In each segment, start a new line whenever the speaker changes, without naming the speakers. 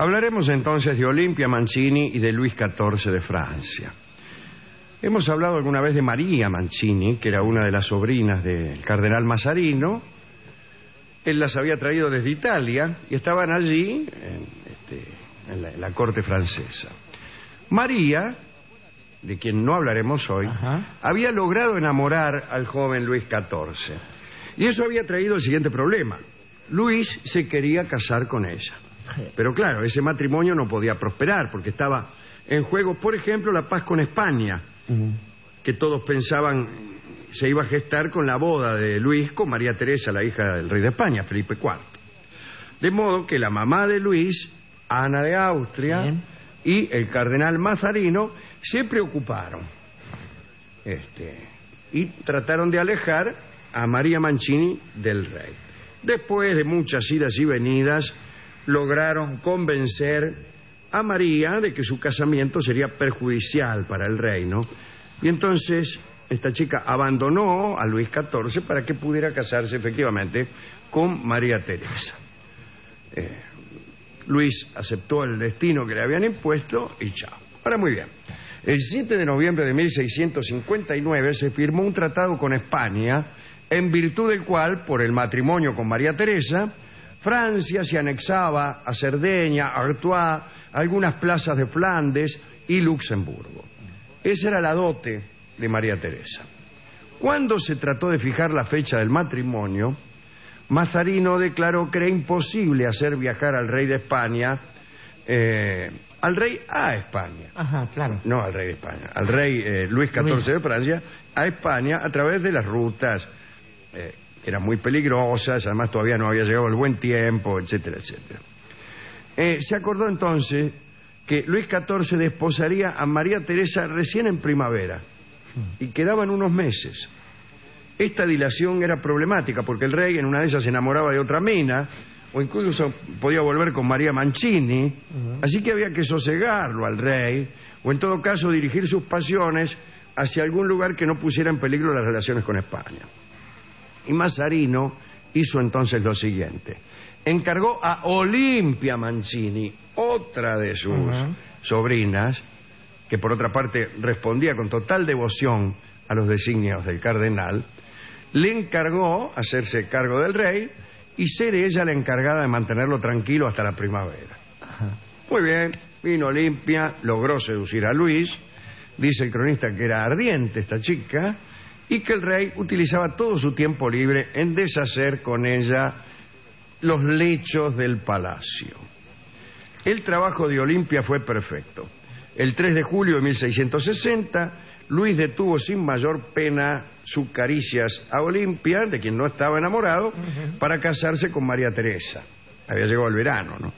Hablaremos entonces de Olimpia Mancini y de Luis XIV de Francia. Hemos hablado alguna vez de María Mancini, que era una de las sobrinas del cardenal Mazarino. Él las había traído desde Italia y estaban allí en la corte francesa. María, de quien no hablaremos hoy, había logrado enamorar al joven Luis XIV. Y eso había traído el siguiente problema. Luis se quería casar con ella. Pero claro, ese matrimonio no podía prosperar porque estaba en juego, por ejemplo, la paz con España, que todos pensaban se iba a gestar con la boda de Luis con María Teresa, la hija del rey de España, Felipe IV. De modo que la mamá de Luis, Ana de Austria, y el cardenal Mazarino se preocuparon y trataron de alejar a María Mancini del rey. Después de muchas idas y venidas, lograron convencer a María de que su casamiento sería perjudicial para el reino, y entonces esta chica abandonó a Luis XIV para que pudiera casarse efectivamente con María Teresa. Luis aceptó el destino que le habían impuesto y chao. Ahora, muy bien. El 7 de noviembre de 1659 se firmó un tratado con España, en virtud del cual, por el matrimonio con María Teresa, Francia se anexaba a Cerdeña, Artois, algunas plazas de Flandes y Luxemburgo. Esa era la dote de María Teresa. Cuando se trató de fijar la fecha del matrimonio, Mazarino declaró que era imposible hacer viajar al rey de España, al rey a España.
Ajá, claro.
No al rey de España, al rey Luis XIV de Francia, a España a través de las rutas que eran muy peligrosas, además todavía no había llegado el buen tiempo, etcétera, etcétera. Se acordó entonces que Luis XIV desposaría a María Teresa recién en primavera y quedaban unos meses. Esta dilación era problemática porque el rey en una de ellas se enamoraba de otra mina o incluso podía volver con María Mancini, así que había que sosegarlo al rey o en todo caso dirigir sus pasiones hacia algún lugar que no pusiera en peligro las relaciones con España. Y Mazarino hizo entonces lo siguiente: encargó a Olimpia Mancini, otra de sus sobrinas, que por otra parte respondía con total devoción a los designios del cardenal, le encargó hacerse cargo del rey y ser ella la encargada de mantenerlo tranquilo hasta la primavera. Muy bien, vino Olimpia, logró seducir a Luis, dice el cronista que era ardiente esta chica, y que el rey utilizaba todo su tiempo libre en deshacer con ella los lechos del palacio. El trabajo de Olimpia fue perfecto. El 3 de julio de 1660, Luis detuvo sin mayor pena sus caricias a Olimpia, de quien no estaba enamorado, para casarse con María Teresa. Había llegado el verano, ¿no?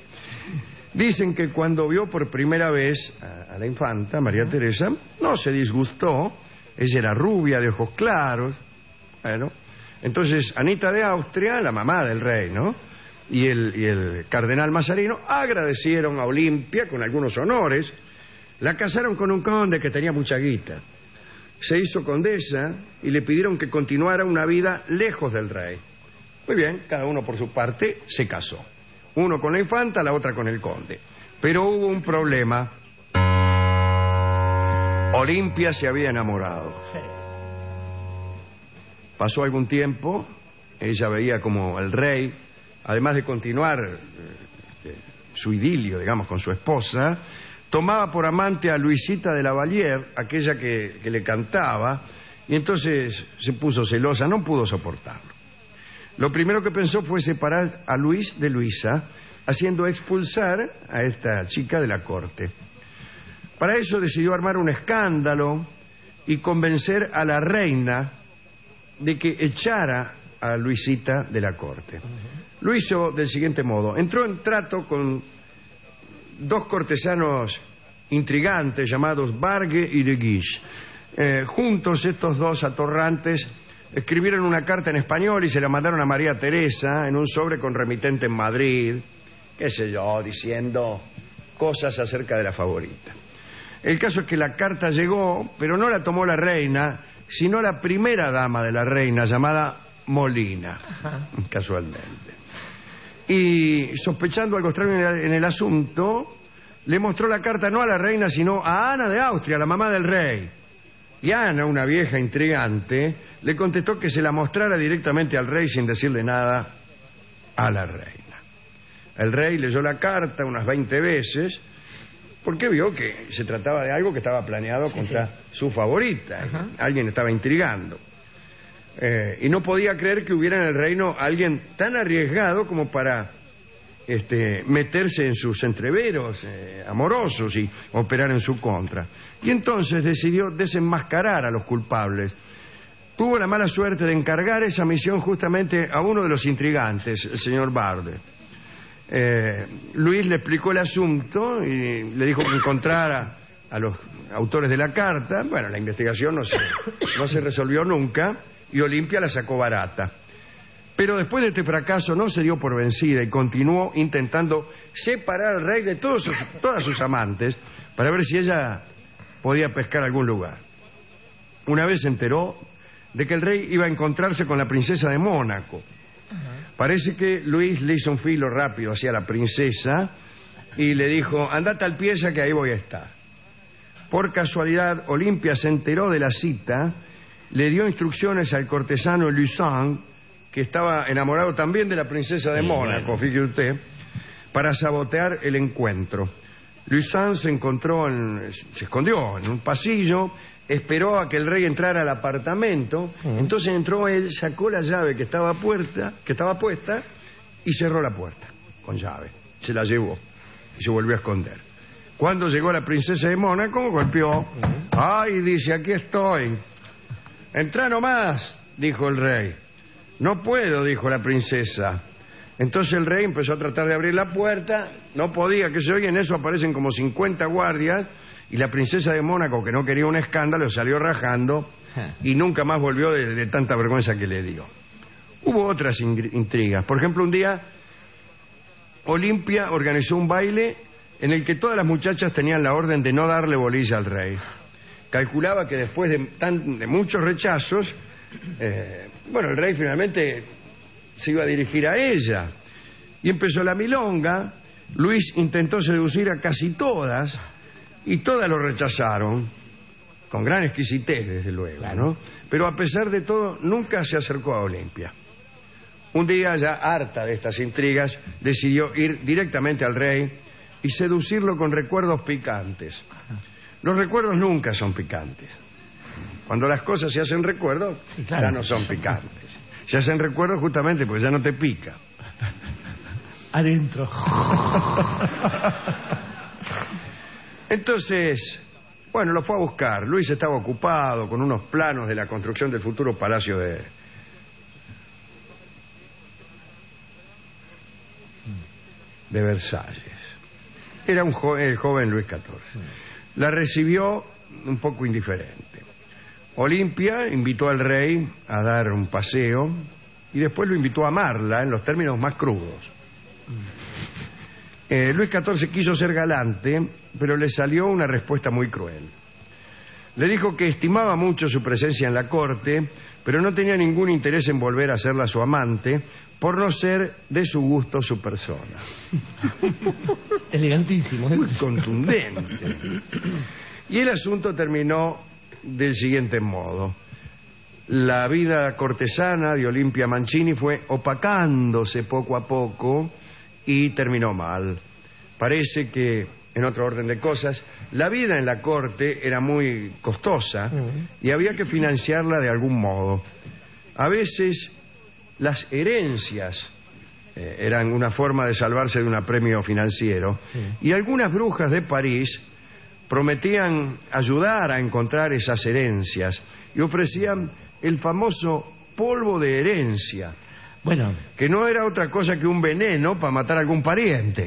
Dicen que cuando vio por primera vez a la infanta, María Teresa, no se disgustó. Ella era rubia, de ojos claros. Bueno, entonces Anita de Austria, la mamá del rey, ¿no?, y el cardenal Mazarino agradecieron a Olimpia con algunos honores. La casaron con un conde que tenía mucha guita. Se hizo condesa y le pidieron que continuara una vida lejos del rey. Muy bien, cada uno por su parte se casó. Uno con la infanta, la otra con el conde. Pero hubo un problema. Olimpia se había enamorado. Pasó algún tiempo, ella veía como el rey, además de continuar su idilio, digamos, con su esposa, tomaba por amante a Luisita de la Vallière, aquella que le cantaba, y entonces se puso celosa, no pudo soportarlo. Lo primero que pensó fue separar a Luis de Luisa, haciendo expulsar a esta chica de la corte. Para eso decidió armar un escándalo y convencer a la reina de que echara a Luisita de la corte. Lo hizo del siguiente modo: entró en trato con dos cortesanos intrigantes llamados Bargue y de Guiche. Juntos estos dos atorrantes escribieron una carta en español y se la mandaron a María Teresa en un sobre con remitente en Madrid, qué sé yo, diciendo cosas acerca de la favorita. El caso es que la carta llegó, pero no la tomó la reina, sino la primera dama de la reina, llamada Molina, casualmente. Y sospechando algo extraño en el asunto, le mostró la carta no a la reina, sino a Ana de Austria, la mamá del rey. Y Ana, una vieja intrigante, le contestó que se la mostrara directamente al rey sin decirle nada a la reina. El rey leyó la carta unas 20 veces porque vio que se trataba de algo que estaba planeado contra su favorita. Ajá. Alguien estaba intrigando. Y no podía creer que hubiera en el reino alguien tan arriesgado como para meterse en sus entreveros amorosos y operar en su contra. Y entonces decidió desenmascarar a los culpables. Tuvo la mala suerte de encargar esa misión justamente a uno de los intrigantes, el señor Barde. Luis le explicó el asunto y le dijo que encontrara a los autores de la carta. Bueno, la investigación no se resolvió nunca y Olimpia la sacó barata. Pero después de este fracaso no se dio por vencida y continuó intentando separar al rey de todas sus amantes para ver si ella podía pescar algún lugar. Una vez se enteró de que el rey iba a encontrarse con la princesa de Mónaco. Parece que Luis le hizo un filo rápido hacia la princesa y le dijo: andate al pieza que ahí voy a estar. Por casualidad, Olimpia se enteró de la cita, le dio instrucciones al cortesano Luçon, que estaba enamorado también de la princesa de Mónaco, fíjese usted, para sabotear el encuentro. Luçon se escondió en un pasillo, esperó a que el rey entrara al apartamento. Entonces entró él, sacó la llave que estaba puesta y cerró la puerta con llave. Se la llevó y se volvió a esconder. Cuando llegó la princesa de Mónaco, golpeó. ¡Ay!, dice, aquí estoy. Entrá nomás, dijo el rey. No puedo, dijo la princesa. Entonces el rey empezó a tratar de abrir la puerta, no podía, que se oye, en eso aparecen como 50 guardias y la princesa de Mónaco, que no quería un escándalo, salió rajando y nunca más volvió de tanta vergüenza que le dio. Hubo otras intrigas. Por ejemplo, un día Olimpia organizó un baile en el que todas las muchachas tenían la orden de no darle bolilla al rey. Calculaba que después de muchos rechazos, el rey finalmente se iba a dirigir a ella. Y empezó la milonga. Luis intentó seducir a casi todas y todas lo rechazaron, con gran exquisitez, desde luego, ¿no? Pero a pesar de todo, nunca se acercó a Olimpia. Un día, ya harta de estas intrigas, decidió ir directamente al rey y seducirlo con recuerdos picantes. Los recuerdos nunca son picantes. Cuando las cosas se hacen recuerdos, ya no son picantes. Se hacen recuerdos justamente porque ya no te pica.
Adentro.
Entonces, lo fue a buscar. Luis estaba ocupado con unos planos de la construcción del futuro palacio de Versalles. Era el joven Luis XIV. La recibió un poco indiferente. Olimpia invitó al rey a dar un paseo y después lo invitó a amarla en los términos más crudos. Luis XIV quiso ser galante, pero le salió una respuesta muy cruel. Le dijo que estimaba mucho su presencia en la corte, pero no tenía ningún interés en volver a serla su amante, por no ser de su gusto su persona.
Elegantísimo.
Muy contundente. Y el asunto terminó del siguiente modo. La vida cortesana de Olimpia Mancini fue opacándose poco a poco y terminó mal. Parece que, en otro orden de cosas, la vida en la corte era muy costosa y había que financiarla de algún modo. A veces las herencias eran una forma de salvarse de un apremio financiero y algunas brujas de París prometían ayudar a encontrar esas herencias y ofrecían el famoso polvo de herencia, que no era otra cosa que un veneno para matar a algún pariente.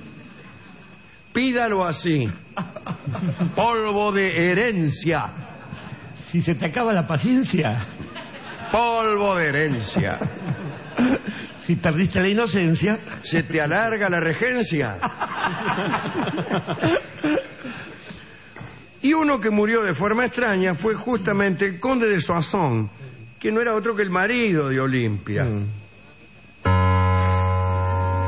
Pídalo así: polvo de herencia.
Si se te acaba la paciencia,
polvo de herencia.
Si perdiste la inocencia,
se te alarga la regencia. Y uno que murió de forma extraña fue justamente el conde de Soissons, que no era otro que el marido de Olimpia.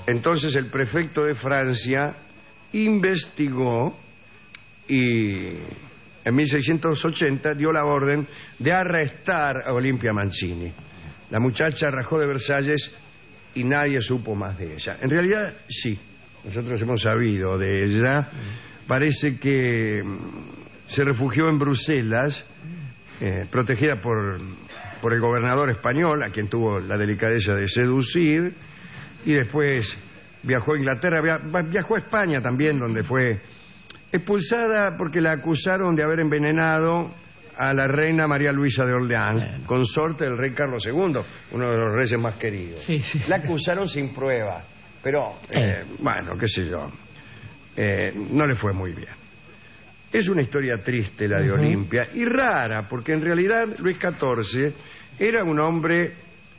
Entonces el prefecto de Francia investigó y en 1680 dio la orden de arrestar a Olimpia Mancini. La muchacha rajó de Versalles y nadie supo más de ella. En realidad, sí, nosotros hemos sabido de ella. Parece que se refugió en Bruselas, protegida por el gobernador español, a quien tuvo la delicadeza de seducir, y después viajó a Inglaterra, viajó a España también, donde fue expulsada porque la acusaron de haber envenenado a la reina María Luisa de Orleans, consorte del rey Carlos II, uno de los reyes más queridos.
Sí, sí.
La acusaron sin prueba, pero, bueno, qué sé yo, no le fue muy bien. Es una historia triste la de Olimpia, y rara, porque en realidad Luis XIV era un hombre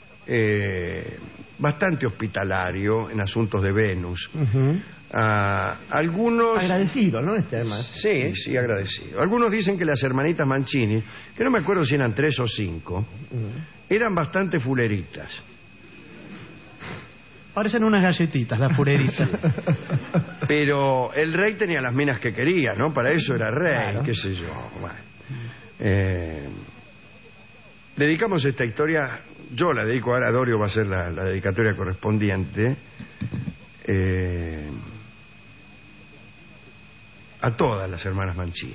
bastante hospitalario en asuntos de Venus. Algunos...
Agradecido, ¿no? Además.
Sí, agradecido. Algunos dicen que las hermanitas Mancini, que no me acuerdo si eran 3 o 5, eran bastante fuleritas.
Parecen unas galletitas, las fuleritas.
Pero el rey tenía las minas que quería, ¿no? Para eso era rey, claro. Qué sé yo. Bueno. Dedicamos esta historia, yo la dedico ahora, Dorio va a ser la dedicatoria correspondiente, a todas las hermanas Mancini.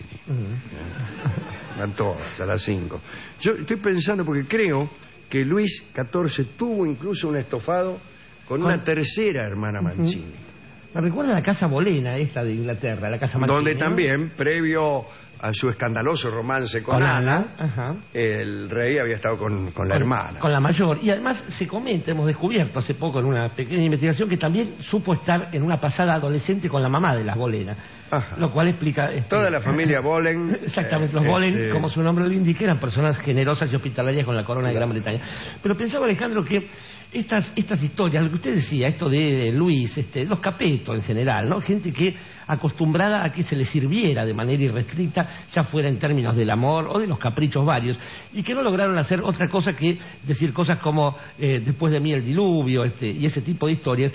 A todas, a las 5. Yo estoy pensando, porque creo que Luis XIV tuvo incluso un estofado con una tercera hermana Mancini.
Me recuerda a la casa Bolena, esta de Inglaterra, la casa Mancini,
donde también, previo a su escandaloso romance con Ana, el rey había estado con la hermana.
Con la mayor. Y además se comenta, hemos descubierto hace poco en una pequeña investigación, que también supo estar en una pasada adolescente con la mamá de las Bolena. Lo cual explica...
Toda la familia Bolen.
Exactamente, los Bolen, como su nombre lo indica, eran personas generosas y hospitalarias con la corona de Gran Bretaña. Pero pensaba, Alejandro, que estas historias, lo que usted decía, esto de Luis, los Capeto en general, ¿no? Gente que acostumbrada a que se le sirviera de manera irrestricta, ya fuera en términos del amor o de los caprichos varios, y que no lograron hacer otra cosa que decir cosas como después de mí el diluvio, y ese tipo de historias,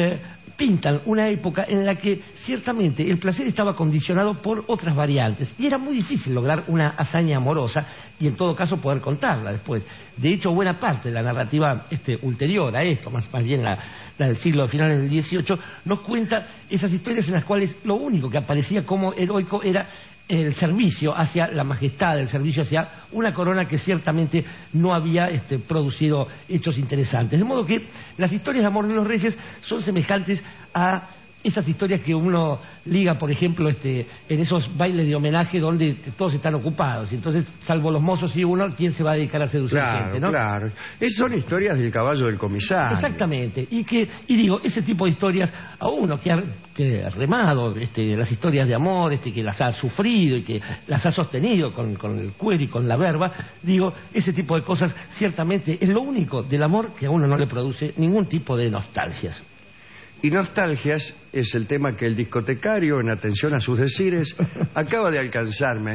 pintan una época en la que ciertamente el placer estaba condicionado por otras variantes y era muy difícil lograr una hazaña amorosa y en todo caso poder contarla después. De hecho, buena parte de la narrativa ulterior a esto, más bien la del siglo finales del XVIII, nos cuenta esas historias en las cuales lo único que aparecía como heroico era el servicio hacia la majestad, el servicio hacia una corona que ciertamente no había producido hechos interesantes. De modo que las historias de amor de los reyes son semejantes a esas historias que uno liga, por ejemplo, en esos bailes de homenaje donde todos están ocupados. Y entonces, salvo los mozos y uno, ¿quién se va a dedicar a seducir gente, no?
Claro. Esas son historias del caballo del comisario.
Exactamente. Y digo, ese tipo de historias, a uno que ha remado las historias de amor, que las ha sufrido y que las ha sostenido con el cuero y con la verba, digo, ese tipo de cosas ciertamente es lo único del amor que a uno no le produce ningún tipo de nostalgias.
Y nostalgias es el tema que el discotecario, en atención a sus decires, acaba de alcanzarme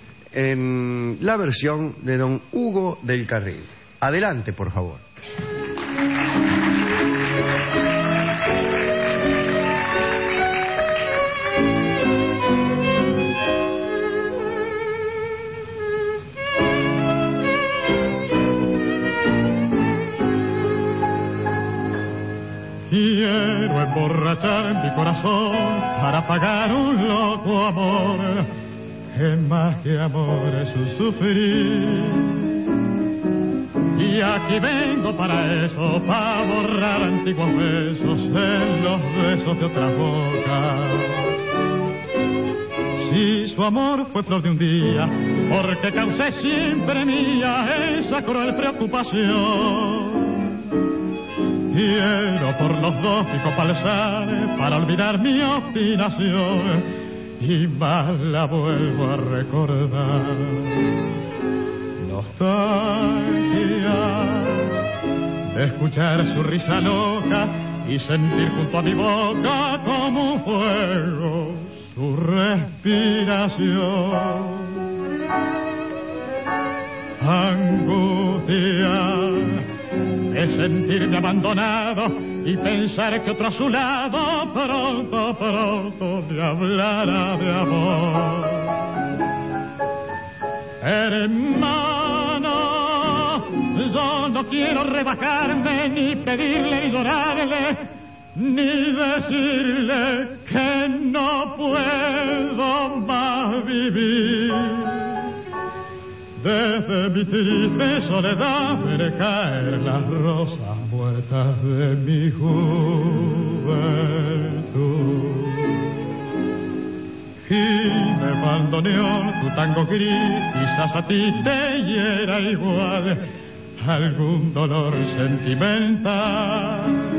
en la versión de don Hugo del Carril. Adelante, por favor.
Quiero emborrachar mi corazón para pagar un loco amor, que más que amor es un sufrir. Y aquí vengo para eso, para borrar antiguos besos en los besos de otra boca. Si su amor fue flor de un día, porque causé siempre mía esa cruel preocupación. Quiero por los dos pico palzar para olvidar mi obstinación y más la vuelvo a recordar. Nostalgia de escuchar su risa loca y sentir junto a mi boca como un fuego su respiración. Angustia de sentirme abandonado y pensar que otro a su lado pronto, pronto me hablará de amor. Hermano, yo no quiero rebajarme, ni pedirle ni llorarle, ni decirle que no puedo más vivir. Desde mi triste soledad ver caer las rosas muertas de mi juventud. Gime bandoneón, tu tango gris, quizás a ti te hiera igual algún dolor sentimental.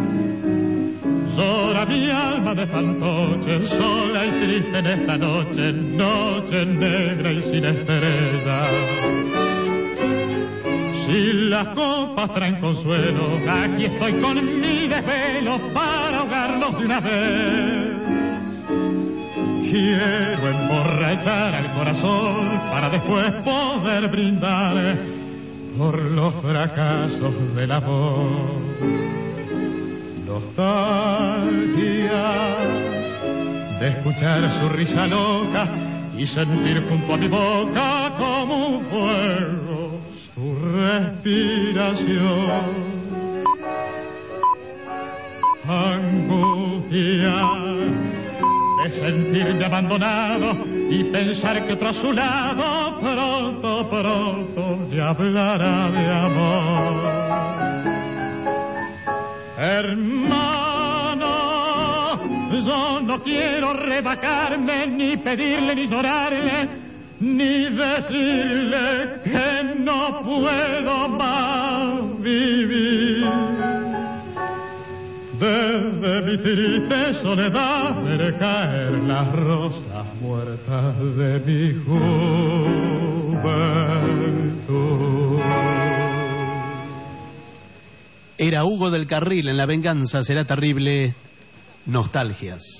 Llora mi alma de fantoche, sola y triste en esta noche, noche negra y sin estrella. Si las copas traen consuelo, aquí estoy con mi desvelo para ahogarlos de una vez. Quiero emborrachar al corazón para después poder brindar por los fracasos del amor. Nostalgia de escuchar su risa loca y sentir junto a mi boca como un fuego su respiración. Angustia de sentirme abandonado y pensar que otro a su lado pronto, pronto me hablará de amor. Hermano, yo no quiero rebajarme, ni pedirle ni llorarle, ni decirle que no puedo más vivir. Desde mi triste soledad ver caer las rosas muertas de mi juventud.
Era Hugo del Carril en La venganza será terrible. Nostalgias.